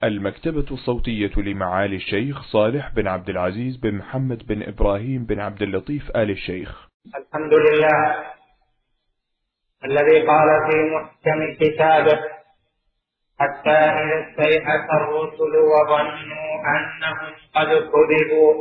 المكتبة الصوتية لمعالي الشيخ صالح بن عبد العزيز بن محمد بن إبراهيم بن عبد اللطيف آل الشيخ. الحمد لله الذي قال في محكم كتابه: حتى إذا استيأس الرسل وظنوا أنهم قد كذبوا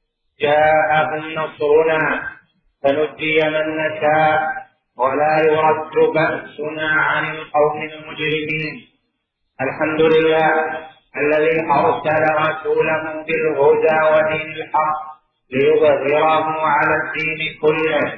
جاءهم نصرنا فنجي من نشاء ولا يرد بأسنا عن القوم المجرمين. الحمد لله الذي أرسل رسوله بالهدى ودين الحق ليظهره على الدين كله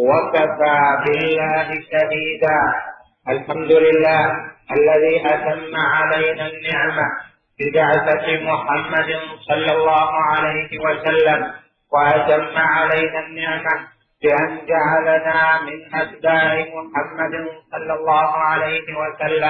وكفى بالله شهيدا. الحمد لله الذي أتم علينا النعمة ببعثة محمد صلى الله عليه وسلم، وأتم علينا النعمة بأن جعلنا من أتباع محمد صلى الله عليه وسلم،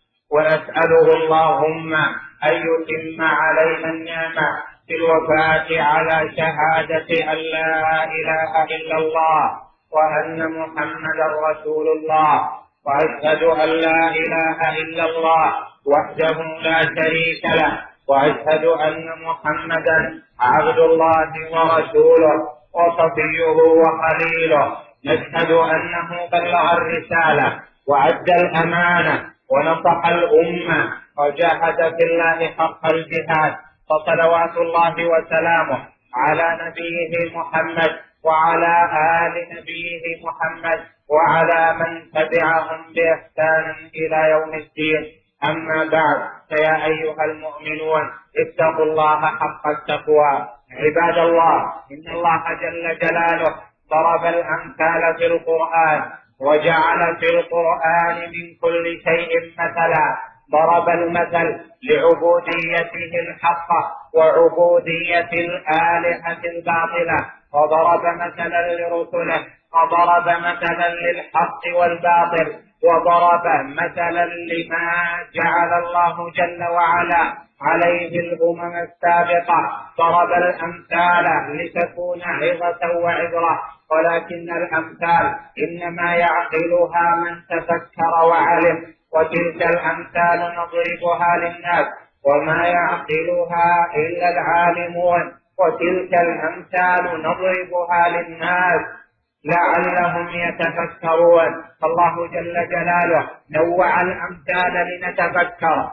ونسأله اللهم أن يتم علينا النعمة بالوفاة على شهادة أن لا إله إلا الله وأن محمدا رسول الله، وأشهد أن لا إله إلا الله وحده لا شريك له، وأشهد أن محمدا عبد الله ورسوله وصفيه وخليله. نشهد أنه بلغ الرسالة وأدى الأمانة ونصح الأمة وجاهد في الله حق الجهاد، فصلوات الله وسلامه على نبيه محمد وعلى آل نبيه محمد وعلى من تبعهم بإحسان إلى يوم الدين. أما بعد، فيا أيها المؤمنون اتقوا الله حق التقوى. عباد الله، إن الله جل جلاله ضرب الأمثال في القرآن وجعل في القرآن من كل شيء مثلا. ضرب المثل لعبوديته الحقة وعبودية الآلهة الباطلة، وضرب مثلا لرسله، وضرب مثلا للحق والباطل، وضرب مثلا لما جعل الله جل وعلا عليه الأمم السابقة. ضرب الأمثال لتكون عظة وعبرة، ولكن الأمثال إنما يعقلها من تفكر وعلم، وتلك الأمثال نضربها للناس وما يعقلها إلا العالمون، وتلك الأمثال نضربها للناس لعلهم يتفكرون. فالله جل جلاله نوع الأمثال لنتفكر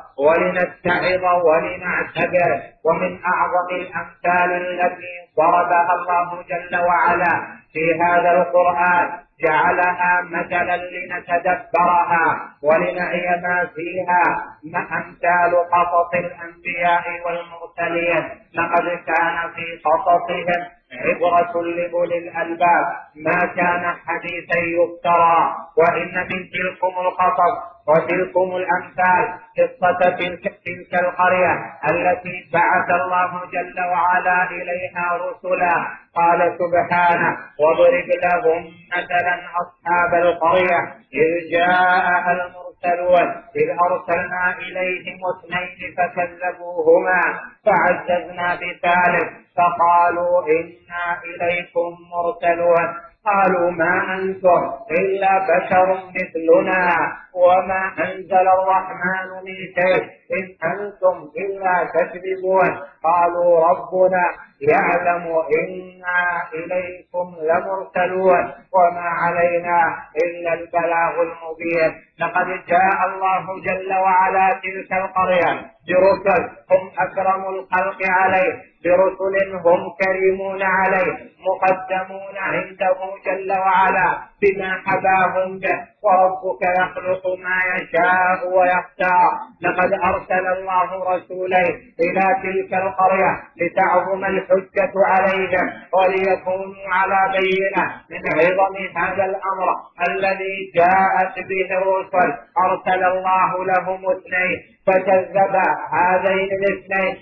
ولنتعظ ولنعتبر. ومن أعظم الأمثال التي ضربها الله جل وعلا في هذا القرآن جعلها مثلا لنتدبرها ولنعي ما فيها، أمثال قصص الأنبياء والمرسلين. لقد كان في قصصهم عبرة لأولي الألباب، ما كان حديثا يفترى. وإن من تلكم القصص وتلكم الأمثال قصة تلك القرية التي بعث الله جل وعلا إليها رسلا. قال سبحانه: واضرب لهم مثلا أصحاب القرية إذ جاءها المرسلون إذ أرسلنا إليهم 2 فكذبوهما فعززنا بثالث فقالوا إنا إليكم مرسلون. قالوا ما أنتم إلا بشر مثلنا وما أنزل الرحمن من شيء إن أنتم إلا تكذبون. قالوا ربنا يعلم إنا إليكم لمرسلون وما علينا إلا البلاغ المبين. لقد جاء الله جل وعلا تلك القرية برسل هم أكرم الخلق عليه، برسل هم كريمون عليه، مقدمون عنده جل وعلا بما حباهم به، وربك يخلق ما يشاء ويختار. لقد أرسل الله رسولين إلى تلك القرية لتعظم الحجة عليهم وليكونوا على بينة من عظم هذا الأمر الذي جاءت به الرسل. أرسل الله لهم 2 فكذب هذين الاثنين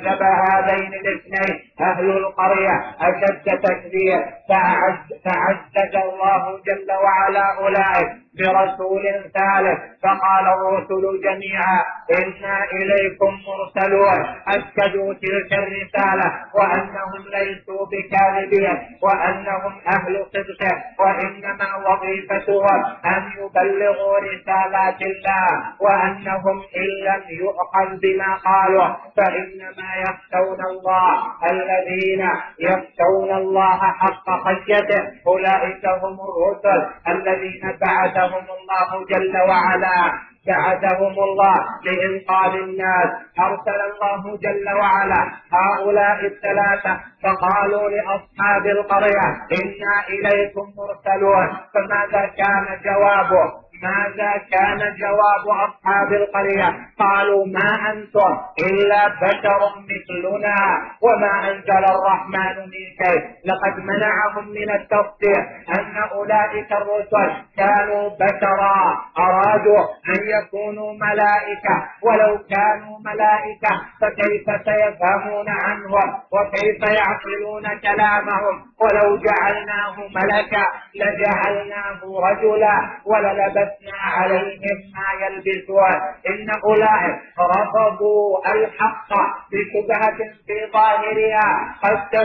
أهل القرية أشد تكذيب، فعزز الله جل وعلا أولئك برسول ثالث. فقال الرسل جميعا إنا إليكم مرسلون، أكدوا تلك الرسالة وأنهم ليسوا بكاذبين وأنهم أهل صدق، وإنما وظيفتهم أن يبلغوا رسالات الله، وأنهم إن لم يؤخذ بما قالوا، فإنما يخشون الله، الذين يخشون الله حق خشيته أولئك هم الرسل الذين بعثهم الله جل وعلا، بعثهم الله لإنقاذ الناس. أرسل الله جل وعلا هؤلاء الثلاثة فقالوا لأصحاب القرية إنا إليكم مرسلون. فماذا كان جوابه؟ ماذا كان جواب أصحاب القرية؟ قالوا ما أنتم إلا بشر مثلنا وما أنزل الرحمن من شيء. لقد منعهم من التصديق أن أولئك الرسل كانوا بشرا، أرادوا أن يكونوا ملائكة، ولو كانوا ملائكة فكيف سيفهمون عنهم وكيف يعقلون كلامهم؟ ولو جعلناه ملكا لجعلناه رجلا وللبسنا عليهم ما يلبسون. إن أولئك رفضوا الحق بشبهة في ظاهرها قد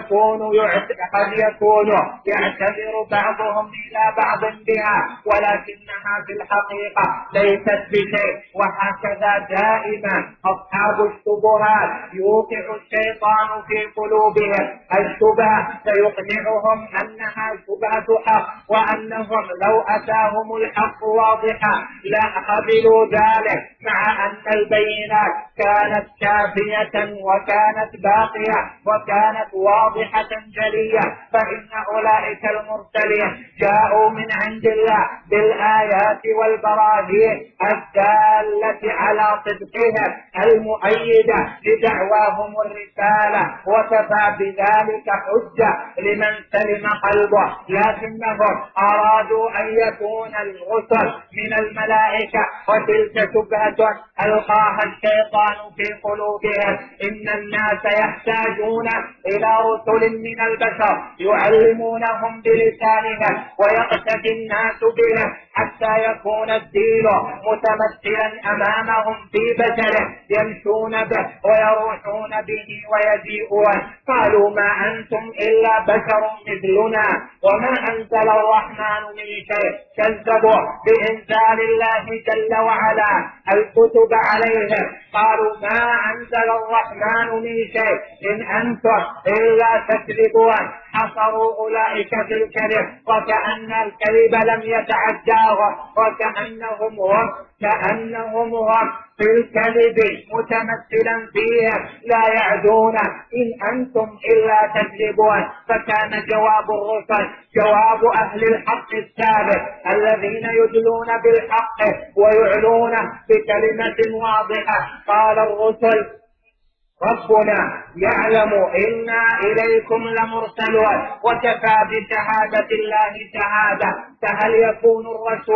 يكون يعتذر بعضهم إلى بعض بها، ولكنها في الحقيقة ليست بشيء. وهكذا دائما أصحاب الشبهات يوقع الشيطان في قلوبهم الشبهة، فيقنعهم أنها شبهة حق، وأنهم لو أتاهم الحق واضحا لقبلوا ذلك، مع أن البينات كانت كافية وكانت باقية وكانت واضحة جلية. فإن أولئك المرسلين جاءوا من عند الله بالآيات والبراهين الدالة على صدقهم المؤيدة لدعواهم الرسالة، وكفى بذلك حجة لمن سلم قلبه. لكنهم أرادوا أن يكون الرسل من الملائكة، وتلك شبهة ألقاها الشيطان في قلوبهم. إن الناس يحتاجون إلى رسل من البشر يعلمونهم بلسانهم ويقتدي الناس بهم حتى يكون الدين متمثلا أمامهم في بشره يمشون به ويروحون به ويجيئون. قالوا ما أنتم إلا بشر مثلنا وما أنزل الرحمن من شيء. كذبوا بإنزال الله جل وعلا الكتب عليهم، قالوا ما أنزل الرحمن من شيء إن أنتم إلا تكذبون. حصروا أولئك في الكذب وكأن الكذب لم يتعداهم، وكأنهم هم في الكذب متمثلا فيهم لا يعدون إن أنتم إلا تكذبون. فكان جواب الرسل جواب أهل الحق الثابت الذين يدلون بالحق ويعلون بكلمة واضحة. قال الرسل ربنا يعلم إنا إليكم لمرسلون وكفى بشهادة الله شهادة. فهل يكون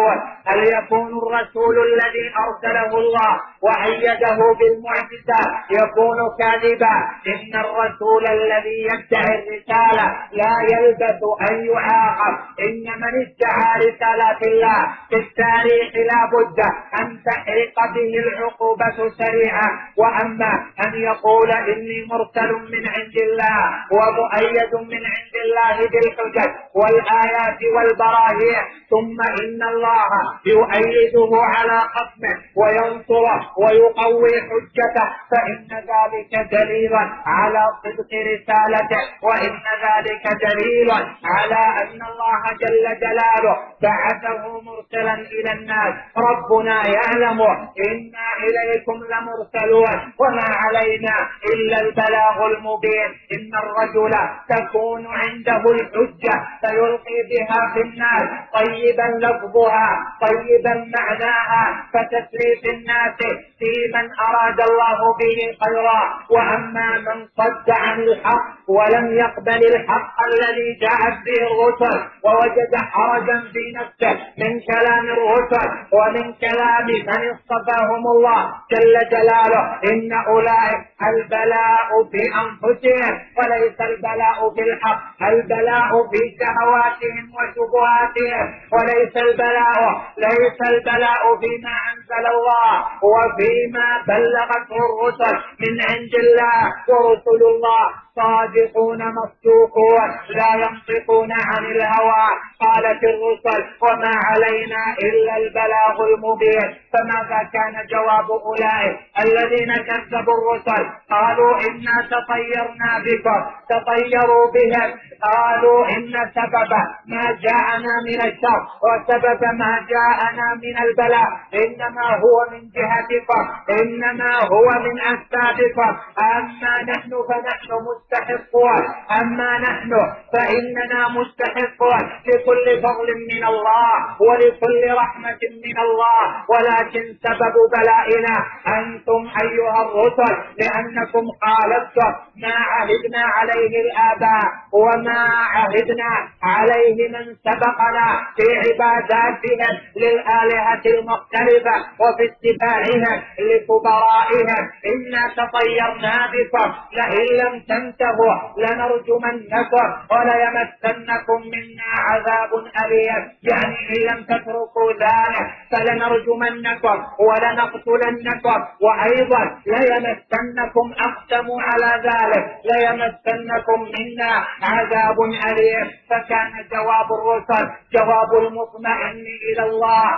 الرسول الذي أرسله الله وأيده بالمعجزات يكون كاذبا؟ إن الرسول الذي يدعي الرسالة لا يلبث أن يعاقب. إن من ادعى رسالة الله في التاريخ لا بد أن تحرق به العقوبة سريعا. وأما أن يقول إني مرسل من عند الله ومؤيد من عند الله بالحجج والآيات والبراهين ثم إن الله يؤيده على خصمه وينصره ويقوي حجته، فإن ذلك دليل على صدق رسالته، وإن ذلك دليل على أن الله جل جلاله بعثه مرسلا إلى الناس. ربنا يعلم إنا إليكم لمرسلون وما علينا إلا البلاغ المبين. إن الرجل تكون عنده الحجة فيلقي بها في الناس طيبا لفظها طيبا معناها فتسري في الناس في من أراد الله به خيرا. وأما من صد عن الحق ولم يقبل الحق الذي جاءت به الرسل ووجد حرجا في نفسه من كلام الرسل ومن كلام من اصطفاهم الله جل جلاله، إن أولئك البلاء في أنفسهم وليس البلاء في الحق. البلاء في شهواتهم وشبهاتهم، وليس البلاء فيما أنزل الله وفيما بلغته الرسل من عند الله ورسل الله صادقون مصدوقون لا ينطقون عن الهوى. قالت الرسل وما علينا إلا البلاغ المبين. فماذا كان جواب أولئك الذين كذبوا الرسل؟ قالوا إنا تطيرنا بكم. تطيروا بهم. قالوا إن سبب ما جاءنا من الشر وسبب ما جاءنا من البلاء إنما هو من جهتكم، إنما هو من أسبابكم. أما نحن فنحن مستحقون، أما نحن فإننا مستحقون لكل فضل من الله ولكل رحمة من الله، ولكن سبب بلائنا أنتم أيها الرسل، لأنكم خالفتم ما عهدنا عليه الآباء وما عهدنا عليه من سبقنا في عباداتهم للآلهة المختلفة وفي اتباعهم لكبرائهم. إنا تطيرنا بكم لئن لم تنتهوا لنرجمنكم وليمسنكم منا عذاب أليم. يعني إن لم تتركوا ذلك فلنرجمنكم ولنقتلنكم، وأيضا ليمسنكم، أقسموا على ذلك، ليمسنكم منا عذاب أليم. فكان جواب الرسل جواب المطمئن إلى الله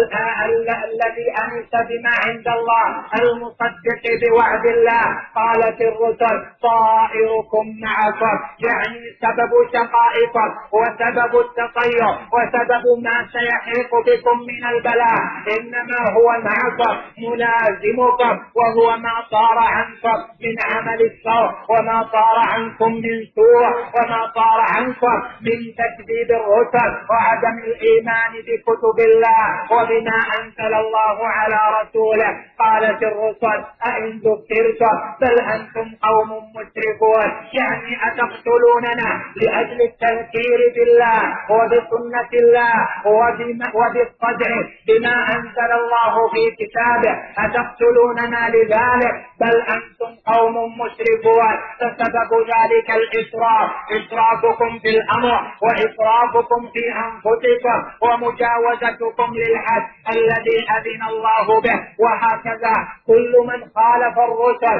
الذي أنس بما عند الله المصدق بوعد الله. قالت الرسل طائركم معكم، يعني سبب شقائكم وسبب التطير وسبب ما سيحيق بكم من البلاء إنما هو معكم ملازمكم، وهو ما صار عنكم من عمل السوء وما صار عنكم من سوء وما صار عنكم من تكذيب الرسل وعدم الإيمان بكتب الله وبما أنزل الله على رسوله. قالت الرسل أئن ذكرتم بل أنتم قوم مسرفون، يعني أتقتلوننا لأجل التذكير بالله وبسنة الله وبالصدع بما أنزل الله في كتابه، أتقتلوننا لذلك؟ بل أنتم قوم مسرفون. فسبب ذلك الإسراف، إسرافكم في الأمر وإسرافكم في أنفسكم ومجاوزتكم للحد الذي أذن الله به. وهكذا كل من خالف الرسل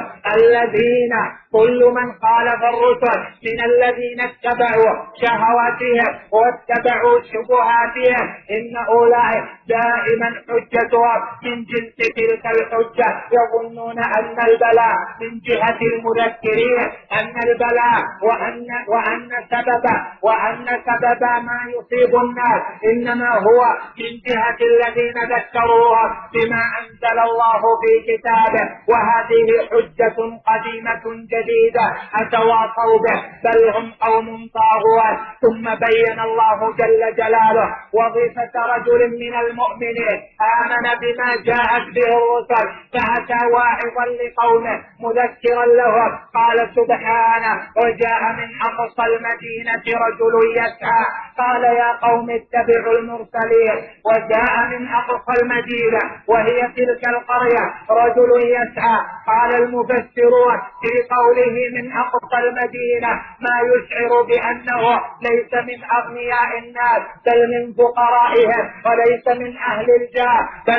من الذين اتبعوا شهواتهم واتبعوا شبهاتهم إن أولئك دائما حجتهم من جنس تلك الحجة. يظنون أن البلاء من جهة المذكرين، أن البلاء وأن سبب ما يصيب الناس إنما هو من جهة الذين ذكروهم بما أنزل الله في كتابه. وهذه حجة قديمة جديدة أتواصوا به، بل هم قوم طاغون. ثم بين الله جل جلاله وظيفة رجل من المؤمنين آمن بما جاءت به الرسل فأتى واعظا لقومه مذكرا لهم. قال سبحانه وجاء من أقصى المدينة رجل يسعى قال يا قوم اتبعوا المرسلين. وجاء من أقصى المدينة وهي تلك القرية رجل يسعى. قال المفسرون في قوله من أقصى المدينة ما يشعر بأنه ليس من أغنياء الناس بل من فقرائهم، وليس من أهل الجاه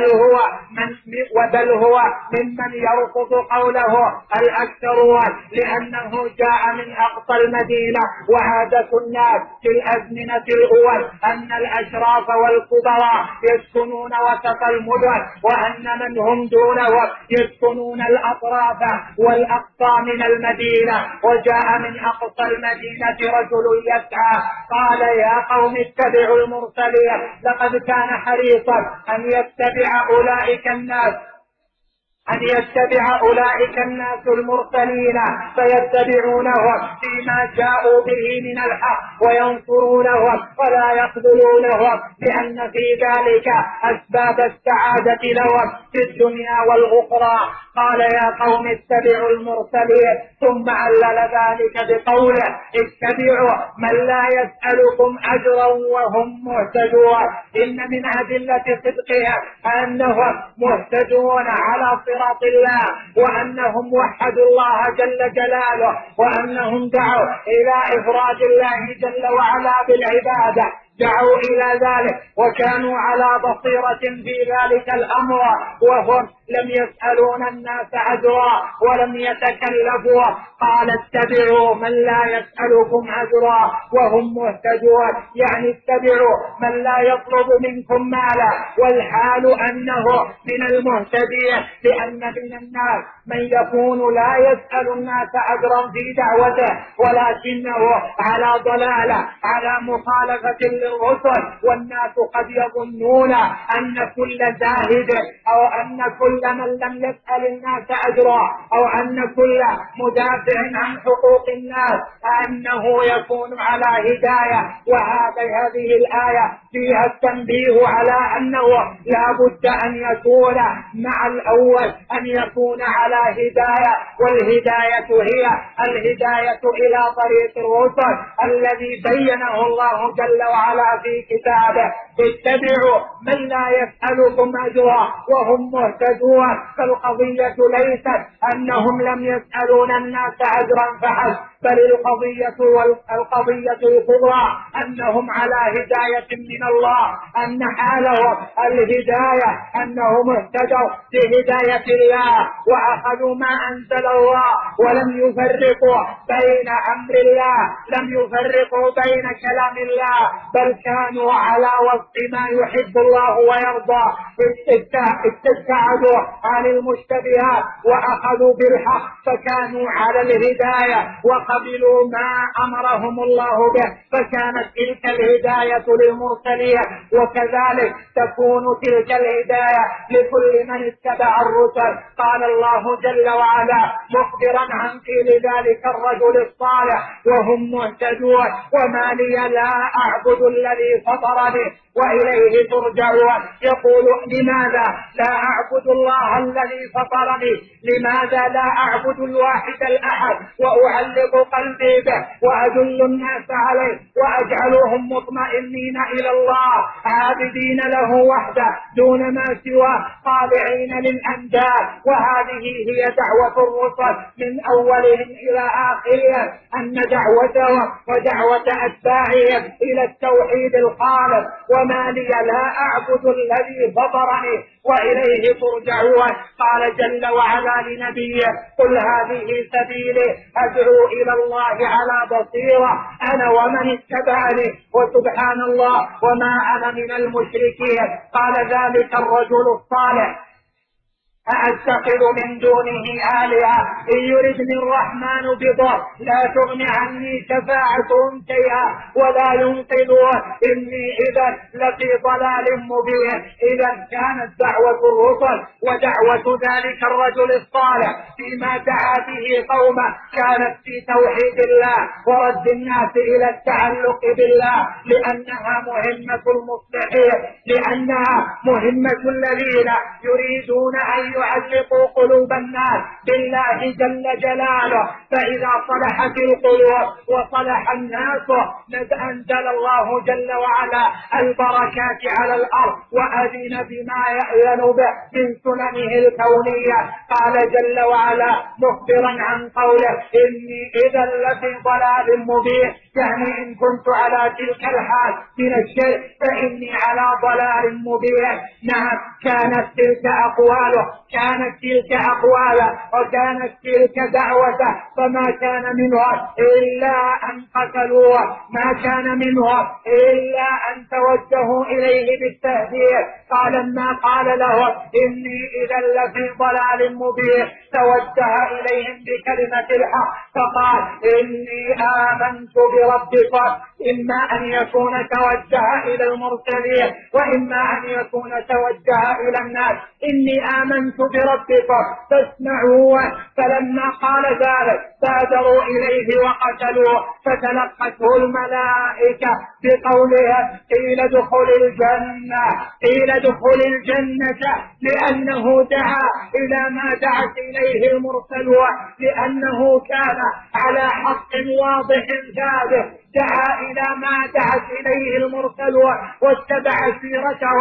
بل هو ممن يرفض قوله الأكثرون، لأنه جاء من أقصى المدينة. وعادة الناس في الأزمنة الأول أن الأشراف والكبراء يسكنون وسط المدن، وأن من هم دونهم يسكنون الأطراف والأقصى من المدينة. وجاء من أقصى المدينة رجل يسعى قال يا قوم اتبعوا المرسلين. لقد كان حريصا أن يتبع أولئك الناس المرسلين فيتبعونهم فيما جاءوا به من الحق وينصرونهم ولا يخذلونهم، لأن في ذلك أسباب السعادة لهم في الدنيا والأخرى. قال يا قوم اتبعوا المرسلين، ثم علل ذلك بقوله اتبعوا من لا يسألكم أجرا وهم مهتدون. إن من أدلة صدقهم أنهم مهتدون على صراط الله، وأنهم وحدوا الله جل جلاله، وأنهم دعوا إلى إفراد الله جل وعلا بالعبادة، دعوا إلى ذلك وكانوا على بصيرة في ذلك الأمر، وهم لم يسألون الناس أجرا ولم يتكلفوا. قال اتبعوا من لا يسألكم أجرا وهم مهتدون، يعني اتبعوا من لا يطلب منكم مالا، والحال أنه من المهتدين، لأن من الناس من يكون لا يسأل الناس أجرا في دعوته ولكنه على ضلالة، على مخالفة للرسل. والناس قد يظنون أن كل زاهد أو أن كل من لم يسأل الناس أجرا أو أن كل مدافع عن حقوق الناس أنه يكون على هداية. وهذه الآية فيها التنبيه على أنه لا بد أن يكون مع الأول أن يكون على هداية، والهداية هي الهداية إلى طريق الرسل الذي بينه الله جل وعلا في كتابه. اتبعوا من لا يسألكم أجرا وهم مهتدون. فالقضية ليست أنهم لم يسألون الناس أجرا فحسب، بل القضية الكبرى أنهم على هداية من الله، أن حالهم الهداية أنهم اهتدوا بهداية الله وأخذوا ما أنزل الله ولم يفرقوا بين أمر الله، لم يفرقوا بين كلام الله، بل كانوا على وفق ما يحب الله ويرضى. ابتعدوا عن المشتبهات وأخذوا بالحق، فكانوا على الهداية وقبلوا ما أمرهم الله به، فكانت تلك الهداية للمرسلين. وكذلك تكون تلك الهداية لكل من اتبع الرسل. قال الله جل وعلا مخبرا عن قيل ذلك الرجل الصالح وهم مهتدون: وما لي لا أعبد الذي فطرني وإليه ترجعون. يقول لماذا لا أعبد الله الذي فطرني؟ لماذا لا أعبد الواحد الأحد وأعلق قلبي به وأدل الناس عليه وأجعلهم مطمئنين إلى الله عابدين له وحده دون ما سواه خاضعين للأنداد؟ وهذه هي دعوة الرسل من أولهم إلى آخرهم، أن دعوتهم ودعوة أتباعهم إلى التوحيد الخالص. وما لي لا أعبد الذي فطرني وإليه ترجعون. قال جل وعلا لنبيه: قل هذه سبيلي أدعو إلى الله على بصيرة أنا ومن اتبعني وسبحان الله وما أنا من المشركين. قال ذلك الرجل الصالح: أأتخذ من دونه آلهة إن يردني الرحمن بضر لا تغن عني شفاعتهم شيئا ولا ينقذون إني إذا لفي ضلال مبين. إذا كانت دعوة الرسل ودعوة ذلك الرجل الصالح فيما دعا به قومه كانت في توحيد الله ورد الناس إلى التعلق بالله، لأنها مهمة المصلحين، لأنها مهمة الذين يريدون أن يعلقوا قلوب الناس بالله جل جلاله. فإذا صلحت القلوب وصلح الناس أنزل الله جل وعلا البركات على الأرض وأذن بما يأذن به من سننه الكونية. قال جل وعلا مخبرا عن قوله: إني إذا لفي ضلال مبين، يعني إن كنت على تلك الحال من الشرك فإني على ضلال مبين. نعم، كانت تلك أقواله وكانت تلك دعوته، فما كان منهم إلا أن قتلوه، ما كان منهم إلا أن توجهوا إليه بالتهديد. فلما قال لهم إني إذا لفي ضلال مبين توجه إليهم بكلمة الحق فقال: إني آمنت بربكم. إما أن يكون توجه إلى المرسلين وإما أن يكون توجه إلى الناس. إني آمنت بربكم فاسمعوا. فلما قال ذلك بادروا إليه وقتلوه، فتلقته الملائكة بقولها: قيل ادخل الجنة، لأنه دعا إلى ما دعت إليه المرسلون، لأنه كان على حق واضح ثابت، دعا إلى ما دعت إليه المرسلون واتبع سيرته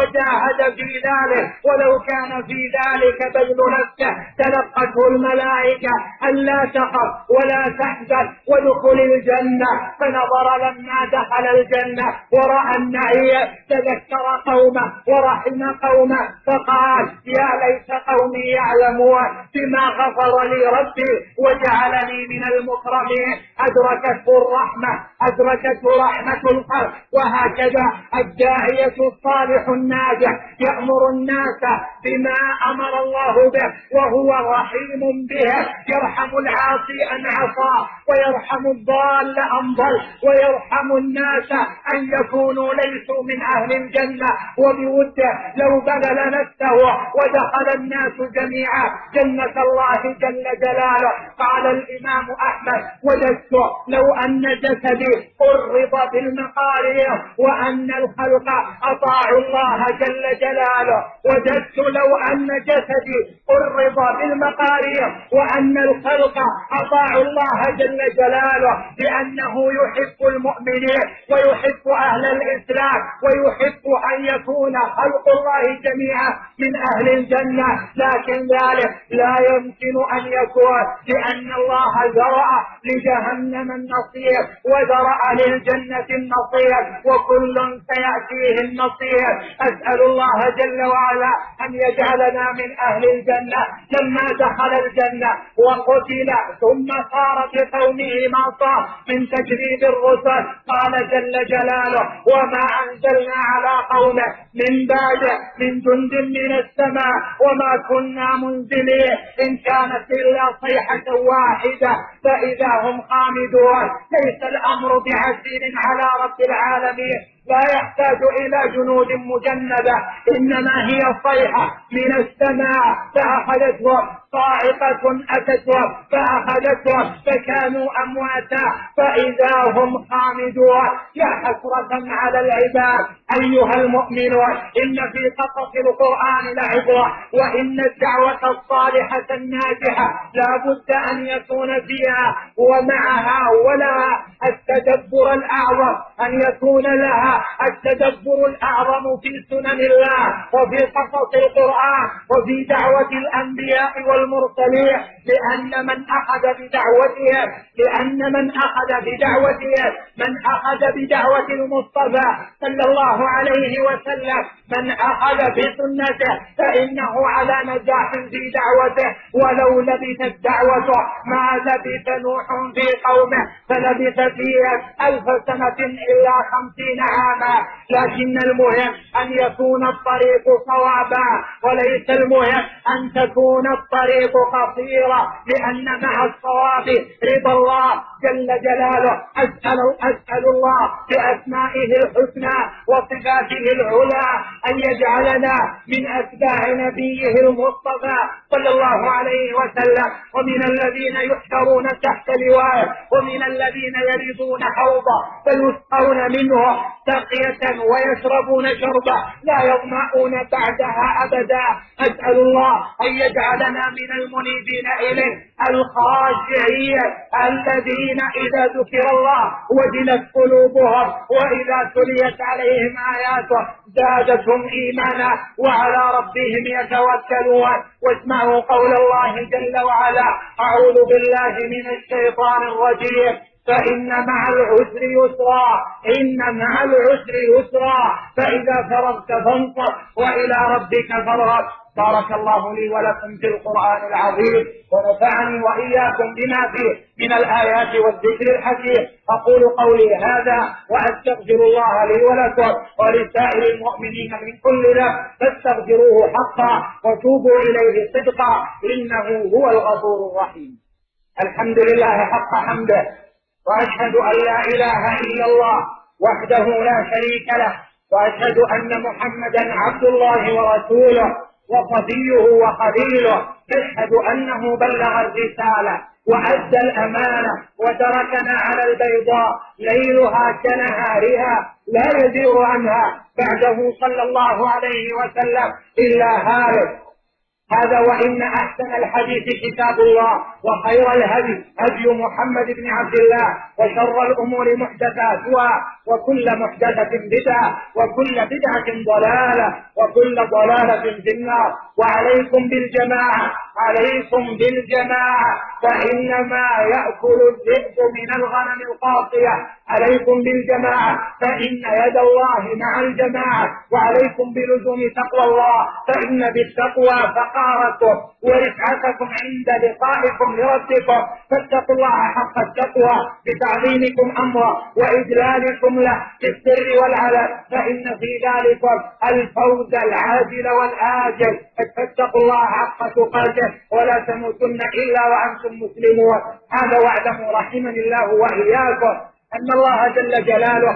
وجاهد في ذلك، ولو كان في ذلك بذل نفسه تلقته الملائكة ألا تخف ولا تحزن وادخل الجنة. فنظر لما دخل الجنة ورأى النعيم تذكر قومه ورحم قومه فقال يا ليت قومي يعلمون بما غفر لي ربي وجعلني من المكرمين. أدركته الرحمة، أدركته رحمة الخلق. وهكذا الداعية الصالح الناجح يأمر الناس بما أمر الله به وهو رحيم به، يرحم العاصي أن عصى ويرحم الضال أن ضل، ويرحم الناس أن يكونوا ليسوا من أهل الجنة، وبوده لو بذل نفسه ودخل الناس جميعا جنة الله جل جلاله. قال الإمام أحمد وجدت لو أن جسدي قرب بالمقارير وأن الخلق أطاعوا الله جل جلاله. وجدت لو أن جسدي قرب بالمقارير وأن الخلق أطاعوا الله جل جلاله، لأنه يحب المؤمنين ويحب أهل الإسلام ويحب أن يكون خلق الله جميعا من أهل الجنة. لكن ذلك لا يمكن أن يكون، لأن الله ذرأ لجهنم النصير وذرأ للجنة النصير، وكل سيأتيه النصير. أسأل الله جل وعلا أن يجعلنا من أهل الجنة. لما دخل الجنة وقتل ثم صار بقومه ما صار من تكذيب الرسل قال جل جلاله وما أنزلنا على قومه من بعده من جند من السماء وما كنا منزلين إن كانت إلا صيحة واحدة فإذا هم خامدون. ليس الأمر بعسير على رب العالمين، لا يحتاج إلى جنود مجندة، إنما هي صيحة من السماء فأخذتهم صاعقة أتتهم فأخذتهم فكانوا أمواتا فإذا هم خامدون. يا حسرة على العباد أيها المؤمنون، إن في قصص القرآن لعبرة، وإن الدعوة الصالحة الناجحة لا بد أن يكون فيها ومعها ولها التدبر الأعظم، أن يكون لها التدبر الأعظم في سنن الله وفي قصص القرآن وفي دعوة الأنبياء والمرسلين، لأن من أخذ بدعوة المصطفى صلى الله عليه وسلم، من أخذ بسنته فإنه على نجاح في دعوته. ولو لبثت دعوته ما لبث نوح في قومه فلبث فيهم 1000 سنة إلا 50 عاما. لكن المهم أن يكون الطريق صوابا، وليس المهم أن تكون الطريق قصيرة، لأن مع الصواب رضا الله جل جلاله. أسأل الله بأسمائه الحسنى وصفاته العلى أن يجعلنا من أتباع نبيه المصطفى صلى الله عليه وسلم، ومن الذين يحشرون تحت لوائه، ومن الذين يريدون حوضا فيسقون منه تقية ويشربون شربا لا يظمأون بعدها أبدا. أسأل الله أن يجعلنا من المنيبين إليه الخاشعين الذين إذا ذكر الله وجلت قلوبهم وإذا تليت عليهم آياته زادتهم إيمانا وعلى ربهم يتوكلون. واسمعوا قول الله جل وعلا أعوذ بالله من الشيطان الرجيم فإن مع العسر يسرا، إن مع العسر يسرا، فإذا فرغت فانصب وإلى ربك فارغب. بارك الله لي ولكم في القرآن العظيم، ونفعني وإياكم بما فيه من الآيات والذكر الحكيم. أقول قولي هذا وأستغفر الله لي ولكم ولسائر المؤمنين من كل ذنب فاستغفروه حقا وتوبوا إليه صدقا إنه هو الغفور الرحيم. الحمد لله حق حمده، وأشهد أن لا إله إلا الله وحده لا شريك له، وأشهد أن محمدا عبد الله ورسوله وصفيه وخليله. أشهد أنه بلغ الرسالة وأدى الأمانة وتركنا على البيضاء ليلها كنهارها لا يزيغ عنها بعده صلى الله عليه وسلم إلا هالك. هذا وإن أحسن الحديث كتاب الله وخير الهدي هدي محمد بن عبد الله وشر الأمور محدثاتها وكل محدثة بدعة وكل بدعة ضلالة وكل ضلالة في النار. وعليكم بالجماعة، عليكم بالجماعة، فإنما يأكل الذئب من الغنم القاصية. عليكم بالجماعة فإن يد الله مع الجماعة، وعليكم بلزوم تقوى الله، فإن بالتقوى فقاركم ورفعتكم عند لقائكم لربكم. فاتقوا الله حق التقوى بتعظيمكم أمره وإجلالكم له في السر والعلن، فإن في ذلكم الفوز العاجل والآجل. فاتقوا الله حق تقاته ولا تموتن إلا وأنتم مسلمون. هذا واعلموا رحمني الله وإياكم أن الله جل جلاله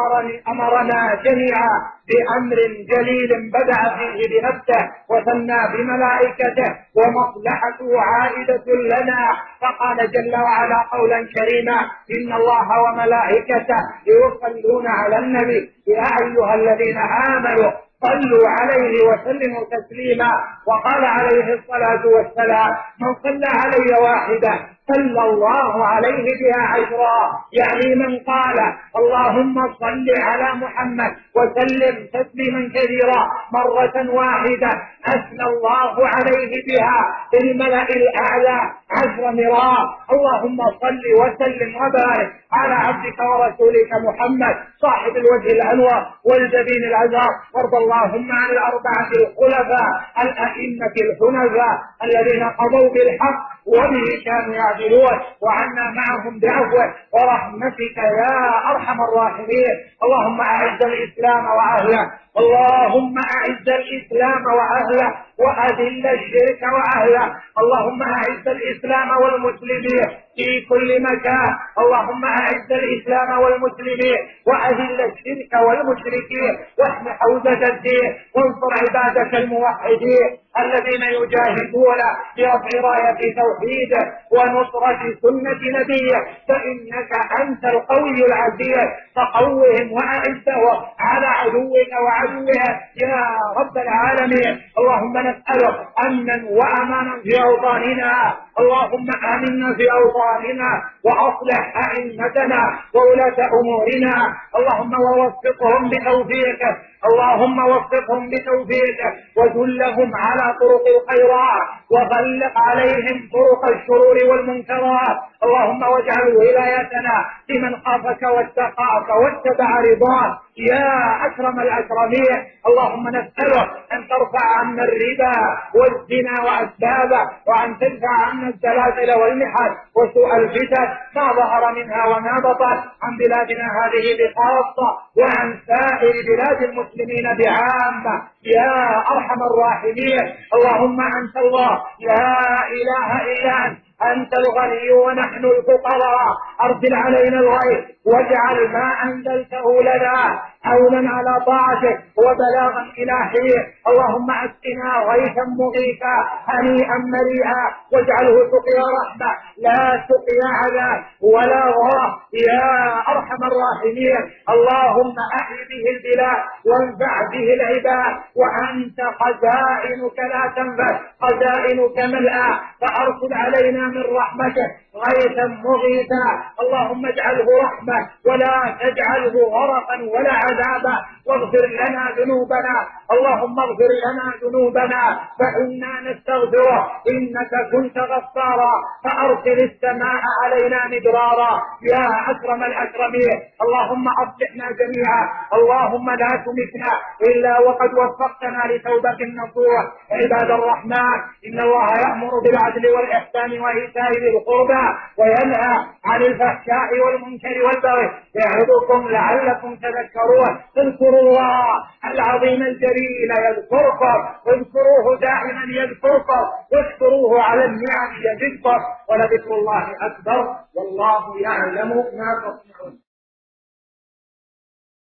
أمرنا جميعا بأمر جليل بدأ فيه بنفسه وثنى بملائكته ومصلحته عائدة لنا، فقال جل وعلا قولا كريما: إن الله وملائكته يصلون على النبي يا أيها الذين آمنوا صلوا عليه وسلموا تسليما. وقال عليه الصلاة والسلام: من صلى علي واحدة صلى الله عليه بها عشرا. يعني من قال اللهم صل على محمد وسلم تسليما كثيرا مرة واحدة أثنى الله عليه بها في الملأ الأعلى 10 مرات. اللهم صل وسلم وبارك على عبدك ورسولك محمد صاحب الوجه الأنور والجبين العذار. وارض اللهم عن الأربعة الخلفاء الأئمة الحنفاء الذين قضوا بالحق وبه كانوا يعدلون، وعنا معهم بعفوك ورحمتك يا أرحم الراحمين. اللهم أعز الإسلام وأهله، اللهم أعز الإسلام وأهله وأذل الشرك وأهله. اللهم أعز الإسلام والمسلمين في كل مكان. اللهم أعز الإسلام والمسلمين وأذل الشرك والمشركين واحم حوزة الدين وانصر عبادك الموحدين الذين يجاهدون برفع راية توحيده ونصرة سنة نبيه، فإنك أنت القوي العزيز. فقوهم وأعزهم على عدوك وعدوهم يا رب العالمين. اللهم نسألك أمنا وأمانا في أوطاننا، اللهم آمنا في أوطاننا وأصلح أئمتنا وولاة أمورنا. اللهم ووفقهم بتوفيقك، اللهم وفقهم بتوفيقك ودلهم على طرق الخيرات وغلق عليهم طرق الشرور والمنكرات. اللهم واجعل ولايتنا لمن خافك واتقاك واتبع رضاك يا أكرم الأكرمين. اللهم نسألك أن ترفع عنا الربا والزنا وأسبابه، وأن تدفع عنا الزلازل والمحن وسوء الفتن ما ظهر منها وما بطن عن بلادنا هذه بخاصة وعن سائر بلاد المسلمين بعامة يا أرحم الراحمين. اللهم أنت الله لا إله إلا أنت الغني ونحن الفقراء. أرسل علينا الغيث واجعل ما أنزلته لنا عونا على طاعتك وبلاغا إلى حين. اللهم أسقنا غيثا مغيثا هنيئا مريئا واجعله سقيا رحمة لا سقيا عذاب ولا غاء يا أرحم الراحمين. اللهم أحي به البلاد وانفع به العباد، وأنت خزائنك لا تنفد، خزائنك ملأى، فأرسل علينا من رحمتك غيثا مغيثا. اللهم اجعله رحمة ولا تجعله غرقا ولا عذابا، واغفر لنا ذنوبنا. اللهم اغفر لنا ذنوبنا فإنا نستغفره إنك كنت غفارا، فأرسل السماء علينا مدرارا يا أكرم الأكرمين. اللهم أصلحنا جميعا، اللهم لا تمتنا إلا وقد وفقتنا لتوبة نصوح. عباد الرحمن، إن الله يأمر بالعدل والإحسان وإيتاء ذي القربى وينهى عن الفحشاء والمنكر والبغي يعظكم لعلكم تذكرون. اذكروا الله العظيم الجليل يذكركم، واذكروه دائما يذكركم، واشكروه على النعم يزدكم، ولذكر الله أكبر والله يعلم ما تصنعون.